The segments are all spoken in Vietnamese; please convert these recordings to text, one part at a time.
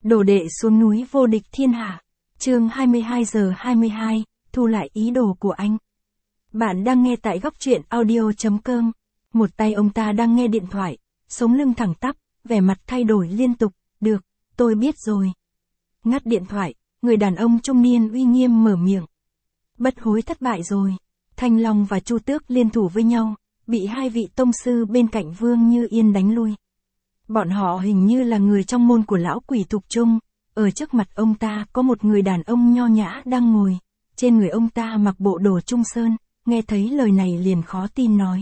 Đồ đệ xuống núi vô địch thiên hạ. Chương 22:22, thu lại ý đồ của anh. Bạn đang nghe tại góc truyện audio.com. Một tay ông ta đang nghe điện thoại, sống lưng thẳng tắp, vẻ mặt thay đổi liên tục. Được, tôi biết rồi. Ngắt điện thoại, người đàn ông trung niên uy nghiêm mở miệng. Bất hối thất bại rồi. Thanh Long và Chu Tước liên thủ với nhau, bị hai vị tông sư bên cạnh Vương Như Yên đánh lui. Bọn họ hình như là người trong môn của lão quỷ Thục Trung. Ở trước mặt ông ta có một người đàn ông nho nhã đang ngồi. Trên người ông ta mặc bộ đồ Trung Sơn, nghe thấy lời này liền khó tin nói.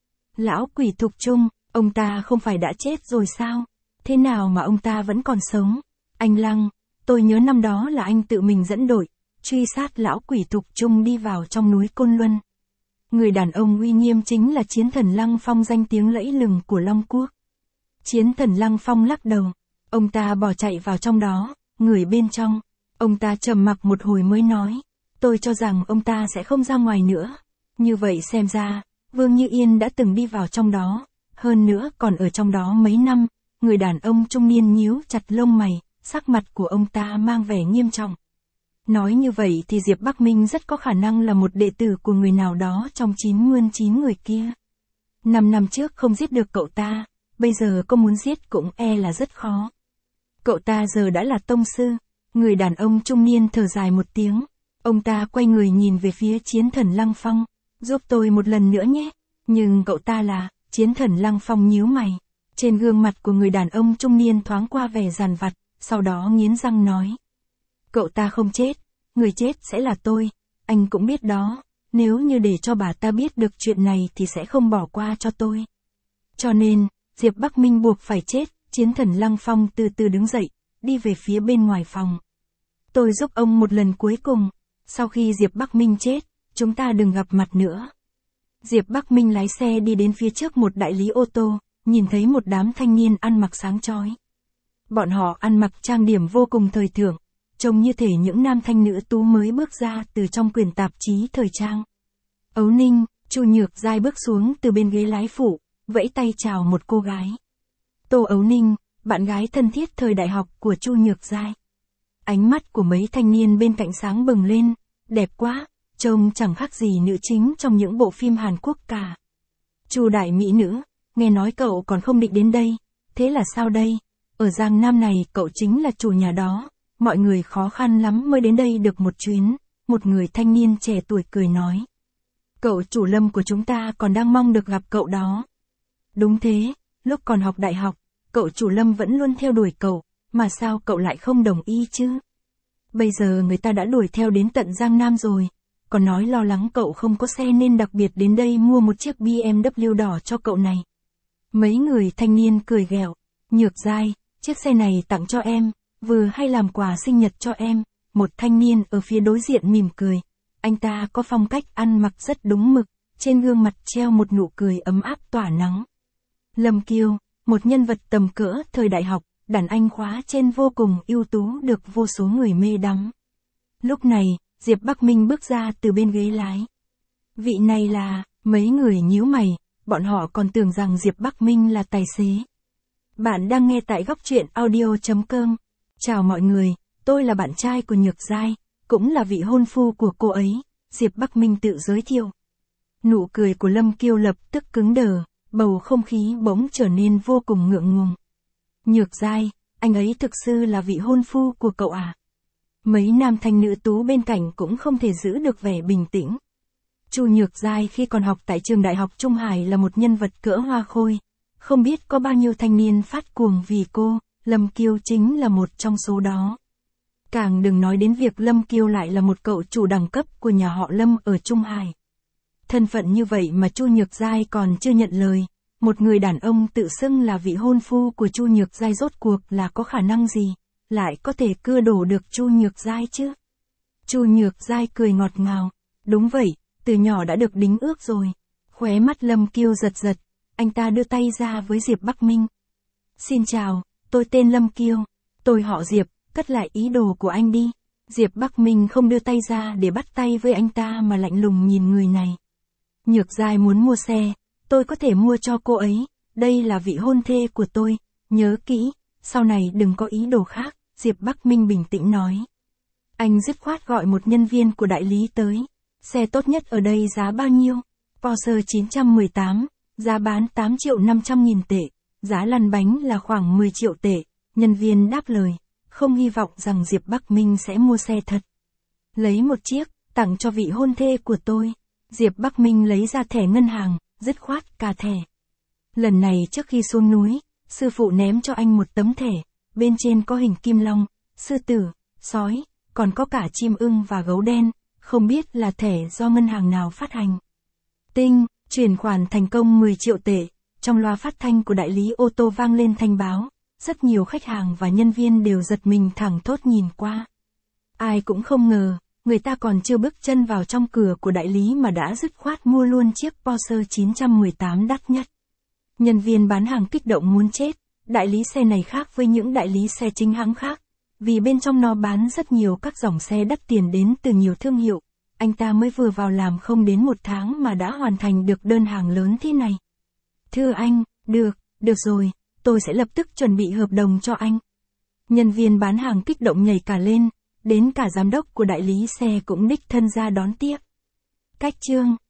Lão quỷ Thục Trung, ông ta không phải đã chết rồi sao? Thế nào mà ông ta vẫn còn sống? Anh Lăng, tôi nhớ năm đó là anh tự mình dẫn đội, truy sát lão quỷ Thục Trung đi vào trong núi Côn Luân. Người đàn ông uy nghiêm chính là chiến thần Lăng Phong danh tiếng lẫy lừng của Long Quốc. Chiến thần Lăng Phong lắc đầu, ông ta bỏ chạy vào trong đó, người bên trong. Ông ta trầm mặc một hồi mới nói, tôi cho rằng ông ta sẽ không ra ngoài nữa. Như vậy xem ra, Vương Như Yên đã từng đi vào trong đó, hơn nữa còn ở trong đó mấy năm. Người đàn ông trung niên nhíu chặt lông mày, sắc mặt của ông ta mang vẻ nghiêm trọng. Nói như vậy thì Diệp Bắc Minh rất có khả năng là một đệ tử của người nào đó trong 99 người kia. 5 năm trước không giết được cậu ta, bây giờ có muốn giết cũng e là rất khó. Cậu ta giờ đã là tông sư. Người đàn ông trung niên thở dài một tiếng. Ông ta quay người nhìn về phía chiến thần Lăng Phong. Giúp tôi một lần nữa nhé. Nhưng cậu ta là, chiến thần Lăng Phong nhíu mày. Trên gương mặt của người đàn ông trung niên thoáng qua vẻ dằn vặt, sau đó nghiến răng nói. Cậu ta không chết, người chết sẽ là tôi, anh cũng biết đó. Nếu như để cho bà ta biết được chuyện này thì sẽ không bỏ qua cho tôi. Cho nên, Diệp Bắc Minh buộc phải chết. Chiến thần Lăng Phong từ từ đứng dậy, đi về phía bên ngoài phòng. Tôi giúp ông một lần cuối cùng, sau khi Diệp Bắc Minh chết, chúng ta đừng gặp mặt nữa. Diệp Bắc Minh lái xe đi đến phía trước một đại lý ô tô, nhìn thấy một đám thanh niên ăn mặc sáng chói. Bọn họ ăn mặc trang điểm vô cùng thời thượng, trông như thể những nam thanh nữ tú mới bước ra từ trong quyển tạp chí thời trang. Ấu Ninh, Chu Nhược Giai bước xuống từ bên ghế lái phụ, vẫy tay chào một cô gái. Tô Ấu Ninh, bạn gái thân thiết thời đại học của Chu Nhược Giai. Ánh mắt của mấy thanh niên bên cạnh sáng bừng lên, đẹp quá, trông chẳng khác gì nữ chính trong những bộ phim Hàn Quốc cả. Chu đại mỹ nữ, nghe nói cậu còn không định đến đây, thế là sao đây? Ở Giang Nam này cậu chính là chủ nhà đó, mọi người khó khăn lắm mới đến đây được một chuyến, một người thanh niên trẻ tuổi cười nói. Cậu chủ Lâm của chúng ta còn đang mong được gặp cậu đó. Đúng thế, lúc còn học đại học, cậu chủ Lâm vẫn luôn theo đuổi cậu, mà sao cậu lại không đồng ý chứ? Bây giờ người ta đã đuổi theo đến tận Giang Nam rồi, còn nói lo lắng cậu không có xe nên đặc biệt đến đây mua một chiếc BMW đỏ cho cậu này. Mấy người thanh niên cười ghẹo, Nhược Giai, chiếc xe này tặng cho em, vừa hay làm quà sinh nhật cho em. Một thanh niên ở phía đối diện mỉm cười, anh ta có phong cách ăn mặc rất đúng mực, trên gương mặt treo một nụ cười ấm áp tỏa nắng. Lâm Kiêu, một nhân vật tầm cỡ thời đại học, đàn anh khóa trên vô cùng ưu tú được vô số người mê đắm. Lúc này, Diệp Bắc Minh bước ra từ bên ghế lái. Vị này là, mấy người nhíu mày, bọn họ còn tưởng rằng Diệp Bắc Minh là tài xế. Bạn đang nghe tại góc truyện audio.com. Chào mọi người, tôi là bạn trai của Nhược Giai, cũng là vị hôn phu của cô ấy, Diệp Bắc Minh tự giới thiệu. Nụ cười của Lâm Kiêu lập tức cứng đờ. Bầu không khí bỗng trở nên vô cùng ngượng ngùng. Nhược Giai, anh ấy thực sự là vị hôn phu của cậu à? Mấy nam thanh nữ tú bên cạnh cũng không thể giữ được vẻ bình tĩnh. Chu Nhược Giai khi còn học tại trường đại học Trung Hải là một nhân vật cỡ hoa khôi. Không biết có bao nhiêu thanh niên phát cuồng vì cô, Lâm Kiêu chính là một trong số đó. Càng đừng nói đến việc Lâm Kiêu lại là một cậu chủ đẳng cấp của nhà họ Lâm ở Trung Hải. Thân phận như vậy mà Chu Nhược Giai còn chưa nhận lời, một người đàn ông tự xưng là vị hôn phu của Chu Nhược Giai rốt cuộc là có khả năng gì, lại có thể cưa đổ được Chu Nhược Giai chứ? Chu Nhược Giai cười ngọt ngào, đúng vậy, từ nhỏ đã được đính ước rồi. Khóe mắt Lâm Kiêu giật giật, anh ta đưa tay ra với Diệp Bắc Minh. Xin chào, tôi tên Lâm Kiêu, tôi họ Diệp, cất lại ý đồ của anh đi. Diệp Bắc Minh không đưa tay ra để bắt tay với anh ta mà lạnh lùng nhìn người này. Nhược Giai muốn mua xe, tôi có thể mua cho cô ấy, đây là vị hôn thê của tôi, nhớ kỹ, sau này đừng có ý đồ khác, Diệp Bắc Minh bình tĩnh nói. Anh dứt khoát gọi một nhân viên của đại lý tới. Xe tốt nhất ở đây giá bao nhiêu? Porsche 918, giá bán 8.500.000 tệ, giá lăn bánh là khoảng 10 triệu tệ. Nhân viên đáp lời, không hy vọng rằng Diệp Bắc Minh sẽ mua xe thật. Lấy một chiếc, tặng cho vị hôn thê của tôi. Diệp Bắc Minh lấy ra thẻ ngân hàng, dứt khoát cả thẻ. Lần này trước khi xuống núi, sư phụ ném cho anh một tấm thẻ, bên trên có hình kim long, sư tử, sói, còn có cả chim ưng và gấu đen, không biết là thẻ do ngân hàng nào phát hành. Tinh, chuyển khoản thành công 10 triệu tệ, trong loa phát thanh của đại lý ô tô vang lên thanh báo, rất nhiều khách hàng và nhân viên đều giật mình thẳng thốt nhìn qua. Ai cũng không ngờ, người ta còn chưa bước chân vào trong cửa của đại lý mà đã dứt khoát mua luôn chiếc Porsche 918 đắt nhất. Nhân viên bán hàng kích động muốn chết, đại lý xe này khác với những đại lý xe chính hãng khác, vì bên trong nó bán rất nhiều các dòng xe đắt tiền đến từ nhiều thương hiệu. Anh ta mới vừa vào làm không đến 1 tháng mà đã hoàn thành được đơn hàng lớn thế này. Thưa anh, được rồi, tôi sẽ lập tức chuẩn bị hợp đồng cho anh. Nhân viên bán hàng kích động nhảy cả lên, đến cả giám đốc của đại lý xe cũng đích thân ra đón tiếp. Cách chương